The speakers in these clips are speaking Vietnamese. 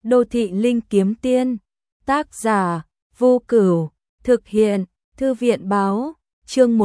Đô thị linh kiếm tiên, tác giả Vô Cửu, thực hiện Thư viện báo, chương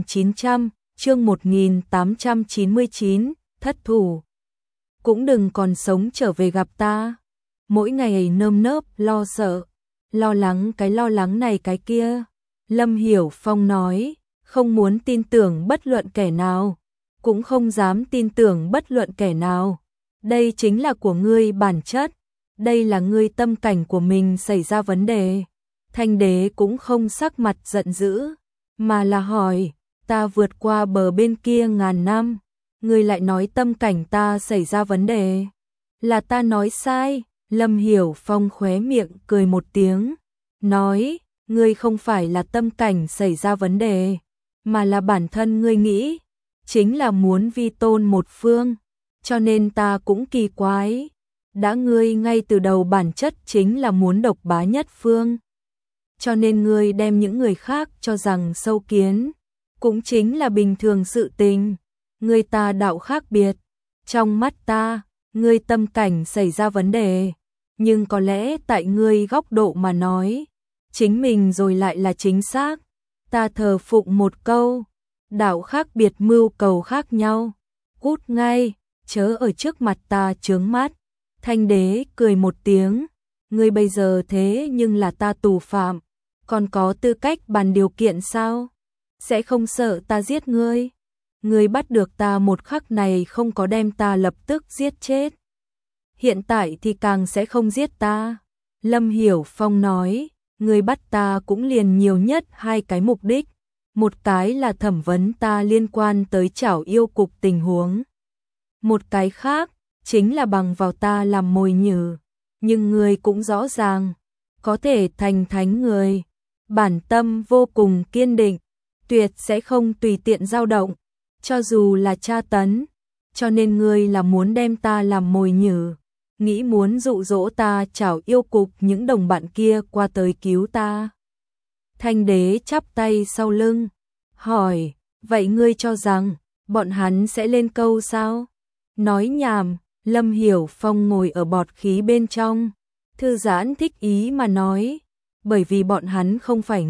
1899, thất thủ. Cũng đừng còn sống trở về gặp ta. Mỗi ngày nơm nớp lo sợ, lo lắng cái lo lắng này cái kia. Lâm Hiểu Phong nói, không muốn tin tưởng bất luận kẻ nào, cũng không dám tin tưởng bất luận kẻ nào. Đây chính là của ngươi bản chất, đây là ngươi tâm cảnh của mình xảy ra vấn đề. Thanh đế cũng không sắc mặt giận dữ, mà là hỏi, ta vượt qua bờ bên kia ngàn năm, ngươi lại nói tâm cảnh ta xảy ra vấn đề. Là ta nói sai. Lâm Hiểu Phong khóe miệng cười một tiếng, nói, ngươi không phải là tâm cảnh xảy ra vấn đề, mà là bản thân ngươi nghĩ, chính là muốn vi tôn một phương, cho nên ta cũng kỳ quái. Đã ngươi ngay từ đầu bản chất chính là muốn độc bá nhất phương, cho nên ngươi đem những người khác cho rằng sâu kiến, cũng chính là bình thường sự tình. Ngươi ta đạo khác biệt, trong mắt ta, ngươi tâm cảnh xảy ra vấn đề, nhưng có lẽ tại ngươi góc độ mà nói, chính mình rồi lại là chính xác. Ta thờ phụng một câu, đạo khác biệt mưu cầu khác nhau, cút ngay, chớ ở trước mặt ta chướng mắt. Thanh đế cười một tiếng, ngươi bây giờ thế nhưng là ta tù phạm, còn có tư cách bàn điều kiện sao? Sẽ không sợ ta giết ngươi? Ngươi bắt được ta một khắc này không có đem ta lập tức giết chết, hiện tại thì càng sẽ không giết ta. Lâm Hiểu Phong nói, ngươi bắt ta cũng liền nhiều nhất hai cái mục đích, một cái là thẩm vấn ta liên quan tới Trảo Yêu Cục tình huống, một cái khác chính là bằng vào ta làm mồi nhử. Nhưng ngươi cũng rõ ràng, có thể thành thánh người, bản tâm vô cùng kiên định, tuyệt sẽ không tùy tiện dao động, cho dù là tra tấn, cho nên ngươi là muốn đem ta làm mồi nhử, nghĩ muốn dụ dỗ ta Trảo Yêu Cục những đồng bạn kia qua tới cứu ta. Thanh đế chắp tay sau lưng, hỏi, vậy ngươi cho rằng, bọn hắn sẽ lên câu sao? Nói nhảm. Lâm Hiểu Phong ngồi ở bọt khí bên trong, thư giãn thích ý mà nói, bởi vì bọn hắn không phải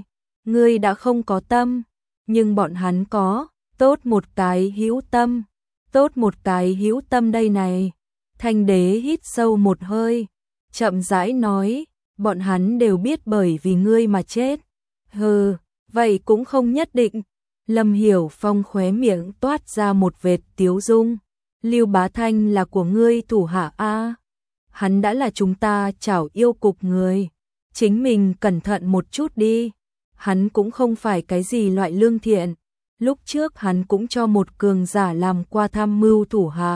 ngươi đã không có tâm, nhưng bọn hắn có, tốt một cái hữu tâm, tốt một cái hữu tâm đây này. Thanh đế hít sâu một hơi, chậm rãi nói, bọn hắn đều biết bởi vì ngươi mà chết. Hừ, vậy cũng không nhất định. Lâm Hiểu Phong khóe miệng toát ra một vệt tiếu dung. Lưu Bá Thanh là của ngươi thủ hạ a? Hắn đã là chúng ta Trảo Yêu Cục người, chính mình cẩn thận một chút đi. Hắn cũng không phải cái gì loại lương thiện, lúc trước hắn cũng cho một cường giả làm qua tham mưu thủ hạ.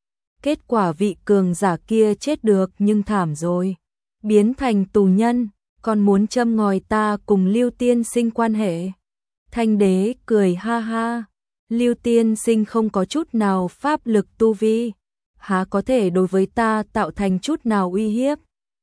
Kết quả vị cường giả kia chết được nhưng thảm rồi, biến thành tù nhân, còn muốn châm ngòi ta cùng Lưu tiên sinh quan hệ. Thanh đế cười ha ha. Lưu tiên sinh không có chút nào pháp lực tu vi, há có thể đối với ta tạo thành chút nào uy hiếp.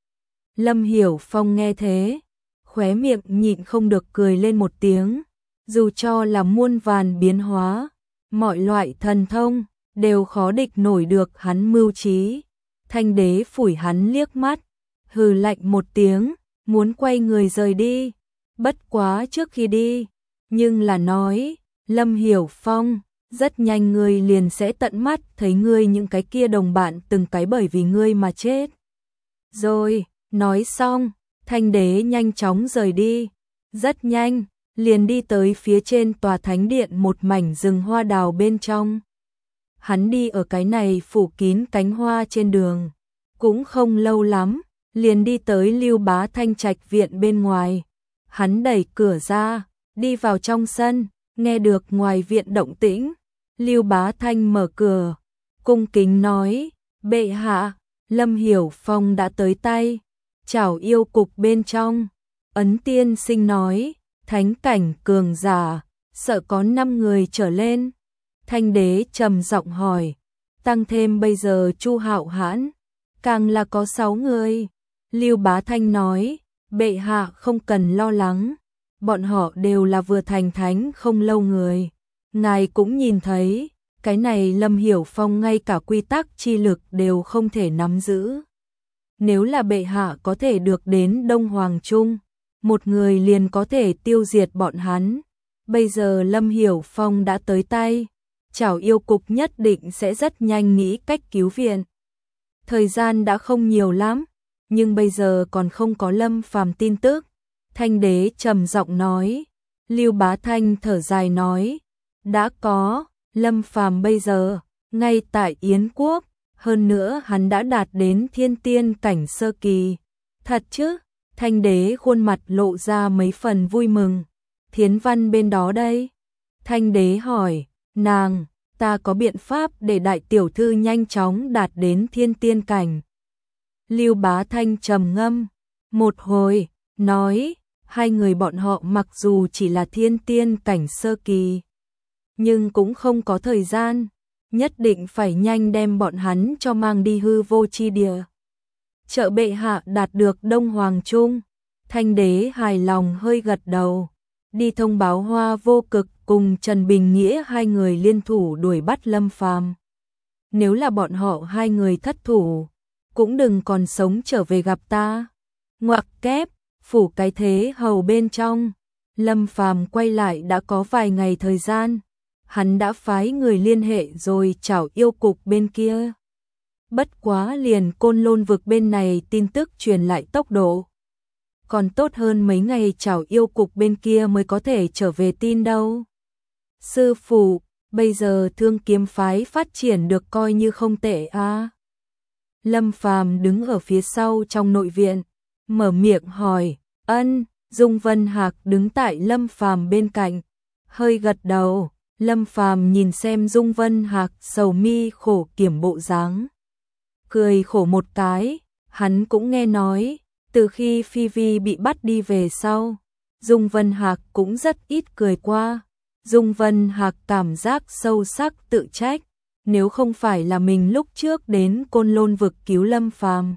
Lâm Hiểu Phong nghe thế, khóe miệng nhịn không được cười lên một tiếng, dù cho là muôn vàn biến hóa, mọi loại thần thông, đều khó địch nổi được hắn mưu trí. Thanh đế phủi hắn liếc mắt, hừ lạnh một tiếng, muốn quay người rời đi, bất quá trước khi đi, nhưng là nói, Lâm Hiểu Phong, rất nhanh ngươi liền sẽ tận mắt thấy ngươi những cái kia đồng bạn từng cái bởi vì ngươi mà chết. Rồi, nói xong, thanh đế nhanh chóng rời đi, rất nhanh, liền đi tới phía trên tòa thánh điện một mảnh rừng hoa đào bên trong. Hắn đi ở cái này phủ kín cánh hoa trên đường, cũng không lâu lắm, liền đi tới Lưu Bá Thanh trạch viện bên ngoài. Hắn đẩy cửa ra, đi vào trong sân. Nghe được ngoài viện động tĩnh, Lưu Bá Thanh mở cửa, cung kính nói, bệ hạ, Lâm Hiểu Phong đã tới tay, Trảo Yêu Cục bên trong. Ấn tiên sinh nói, thánh cảnh cường giả, sợ có 5 người trở lên. Thanh đế trầm giọng hỏi, tăng thêm bây giờ Chu Hạo Hãn, càng là có 6 người. Lưu Bá Thanh nói, bệ hạ không cần lo lắng. Bọn họ đều là vừa thành thánh không lâu người. Ngài cũng nhìn thấy, cái này Lâm Hiểu Phong ngay cả quy tắc chi lực đều không thể nắm giữ. nếu là bệ hạ có thể được đến Đông Hoàng Trung, một người liền có thể tiêu diệt bọn hắn. Bây giờ Lâm Hiểu Phong đã tới tay, Trảo Yêu Cục nhất định sẽ rất nhanh nghĩ cách cứu viện. Thời gian đã không nhiều lắm, nhưng bây giờ còn không có Lâm Phàm tin tức. Thanh đế trầm giọng nói, Lưu Bá Thanh thở dài nói, đã có, Lâm Phàm bây giờ, ngay tại Yến Quốc, hơn nữa hắn đã đạt đến thiên tiên cảnh sơ kỳ. Thật chứ? Thanh đế khuôn mặt lộ ra mấy phần vui mừng. Thiến Văn bên đó đây? Thanh đế hỏi, nàng, ta có biện pháp để đại tiểu thư nhanh chóng đạt đến thiên tiên cảnh. Lưu Bá Thanh trầm ngâm một hồi, nói, hai người bọn họ mặc dù chỉ là thiên tiên cảnh sơ kỳ, nhưng cũng không có thời gian, nhất định phải nhanh đem bọn hắn cho mang đi hư vô chi địa. Trợ bệ hạ đạt được Đông Hoàng Trung. Thanh đế hài lòng hơi gật đầu, đi thông báo Hoa Vô Cực cùng Trần Bình Nghĩa hai người liên thủ đuổi bắt Lâm Phàm. Nếu là bọn họ hai người thất thủ, cũng đừng còn sống trở về gặp ta. Ngoặc kép, phủ cái thế hầu bên trong, Lâm Phàm quay lại đã có vài ngày thời gian, hắn đã phái người liên hệ rồi Trảo Yêu Cục bên kia. Bất quá liền Côn Lôn vực bên này tin tức truyền lại tốc độ còn tốt hơn mấy ngày Trảo Yêu Cục bên kia mới có thể trở về tin đâu. Sư phụ, bây giờ Thương Kiếm phái phát triển được coi như không tệ à? Lâm Phàm đứng ở phía sau trong nội viện, mở miệng hỏi. Ân. Dung Vân Hạc đứng tại Lâm Phàm bên cạnh, hơi gật đầu. Lâm Phàm nhìn xem Dung Vân Hạc sầu mi khổ kiểm bộ dáng, cười khổ một cái. Hắn cũng nghe nói, từ khi Phi Vi bị bắt đi về sau, Dung Vân Hạc cũng rất ít cười qua. Dung Vân Hạc cảm giác sâu sắc tự trách, nếu không phải là mình lúc trước đến Côn Lôn vực cứu Lâm Phàm,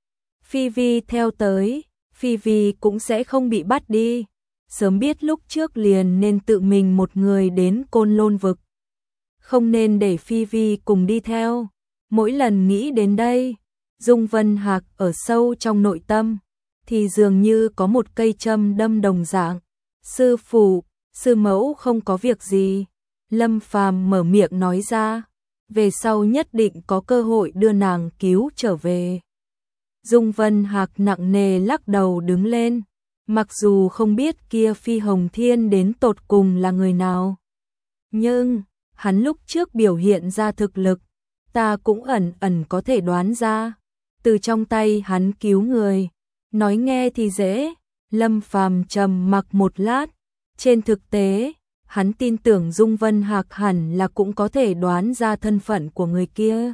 Phi Vi theo tới, Phi Vi cũng sẽ không bị bắt đi. Sớm biết lúc trước liền nên tự mình một người đến Côn Lôn vực, không nên để Phi Vi cùng đi theo. Mỗi lần nghĩ đến đây, Dung Vân Hạc ở sâu trong nội tâm thì dường như có một cây châm đâm đồng dạng. Sư phụ, sư mẫu không có việc gì. Lâm Phàm mở miệng nói ra, về sau nhất định có cơ hội đưa nàng cứu trở về. Dung Vân Hạc nặng nề lắc đầu đứng lên, mặc dù không biết kia Phi Hồng Thiên đến tột cùng là người nào, nhưng hắn lúc trước biểu hiện ra thực lực, ta cũng ẩn ẩn có thể đoán ra. Từ trong tay hắn cứu người, nói nghe thì dễ. Lâm Phàm trầm mặc một lát, trên thực tế, hắn tin tưởng Dung Vân Hạc hẳn là cũng có thể đoán ra thân phận của người kia.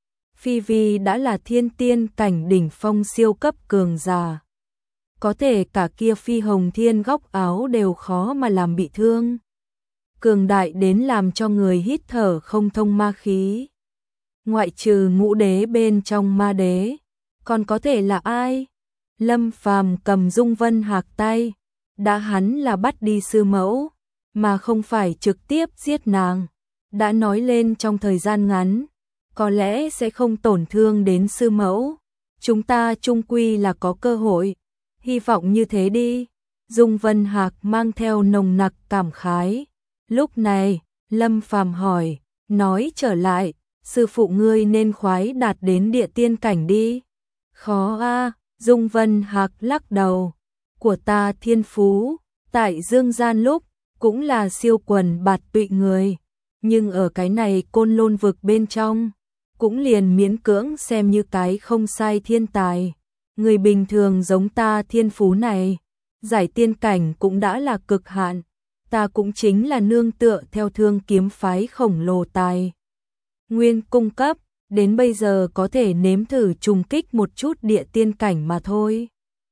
Phi Vi đã là thiên tiên cảnh đỉnh phong siêu cấp cường giả, có thể cả kia Phi Hồng Thiên góc áo đều khó mà làm bị thương, cường đại đến làm cho người hít thở không thông ma khí. Ngoại trừ Ngũ Đế bên trong Ma Đế, còn có thể là ai? Lâm Phàm cầm Dung Vân Hạc tay, đã hắn là bắt đi sư mẫu, mà không phải trực tiếp giết nàng. Đã nói lên trong thời gian ngắn, có lẽ sẽ không tổn thương đến sư mẫu. Chúng ta chung quy là có cơ hội, hy vọng như thế đi. Dung Vân Hạc mang theo nồng nặc cảm khái. Lúc này, Lâm Phàm hỏi, nói trở lại, sư phụ ngươi nên khoái đạt đến địa tiên cảnh đi. Khó a. Dung Vân Hạc lắc đầu, của ta thiên phú, tại dương gian lúc, cũng là siêu quần bạt tụy người, nhưng ở cái này Côn Lôn vực bên trong, cũng liền miễn cưỡng xem như cái không sai thiên tài. Người bình thường giống ta thiên phú này, giải tiên cảnh cũng đã là cực hạn, ta cũng chính là nương tựa theo Thương Kiếm phái khổng lồ tài nguyên cung cấp, đến bây giờ có thể nếm thử trùng kích một chút địa tiên cảnh mà thôi.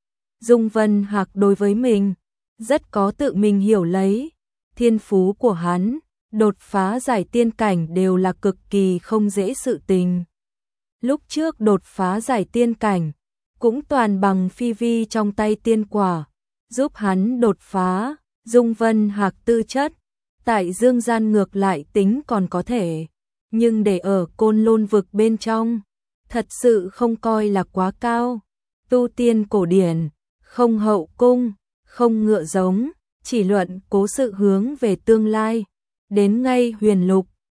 Dung Vân Hạc đối với mình, rất có tự mình hiểu lấy, thiên phú của hắn, đột phá giải tiên cảnh đều là cực kỳ không dễ sự tình. Lúc trước đột phá giải tiên cảnh, cũng toàn bằng Phi Vi trong tay tiên quả, giúp hắn đột phá. Dung Vân Hạc tư chất, tại dương gian ngược lại tính còn có thể, nhưng để ở Côn Lôn vực bên trong, thật sự không coi là quá cao. Tu tiên cổ điển, không hậu cung, không ngựa giống, chỉ luận cố sự hướng về tương lai. Đến ngay huyền lục,